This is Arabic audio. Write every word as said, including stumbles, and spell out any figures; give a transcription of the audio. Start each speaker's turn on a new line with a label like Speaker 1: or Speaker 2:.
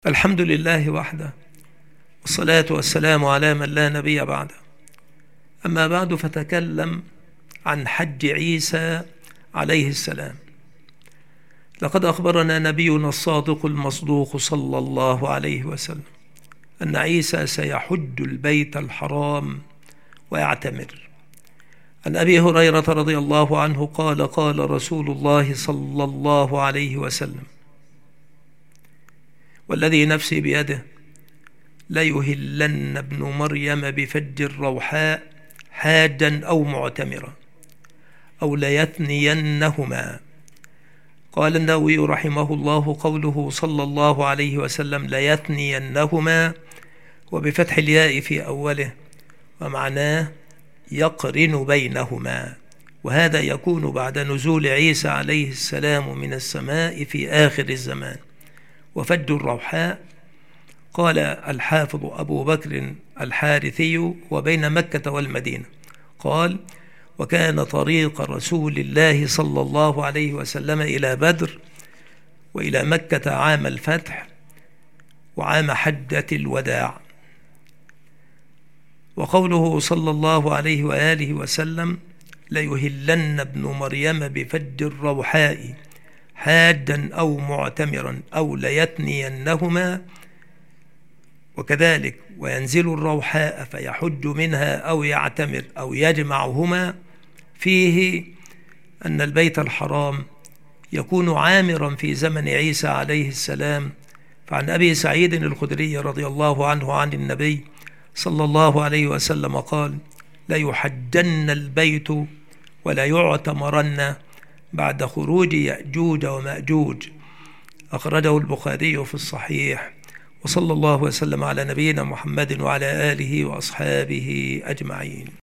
Speaker 1: الحمد لله وحده، والصلاة والسلام على من لا نبي بعده. أما بعد، فتكلم عن حج عيسى عليه السلام. لقد أخبرنا نبينا الصادق المصدوق صلى الله عليه وسلم أن عيسى سيحج البيت الحرام ويعتمر. عن أبي هريرة رضي الله عنه قال: قال رسول الله صلى الله عليه وسلم: والذي نفسي بيده ليهلن ابن مريم بفج الروحاء حاجا أو معتمرا أو ليثنينهما. قال النووي رحمه الله: قوله صلى الله عليه وسلم ليثنينهما وبفتح الياء في أوله، ومعناه يقرن بينهما، وهذا يكون بعد نزول عيسى عليه السلام من السماء في آخر الزمان. وفج الروحاء قال الحافظ أبو بكر الحارثي وبين مكة والمدينة، قال: وكان طريق رسول الله صلى الله عليه وسلم إلى بدر وإلى مكة عام الفتح وعام حجة الوداع. وقوله صلى الله عليه وآله وسلم ليهلن ابن مريم بفج الروحاء حاجا أو معتمرا أو ليثنينهما، وكذلك وينزل الروحاء فيحج منها أو يعتمر أو يجمعهما، فيه أن البيت الحرام يكون عامرا في زمن عيسى عليه السلام. فعن أبي سعيد الخدري رضي الله عنه عن النبي صلى الله عليه وسلم قال: ليحجن البيت ولا يعتمرن بعد خروج يأجوج ومأجوج. أخرجه البخاري في الصحيح. وصلى الله وسلم على نبينا محمد وعلى آله وأصحابه أجمعين.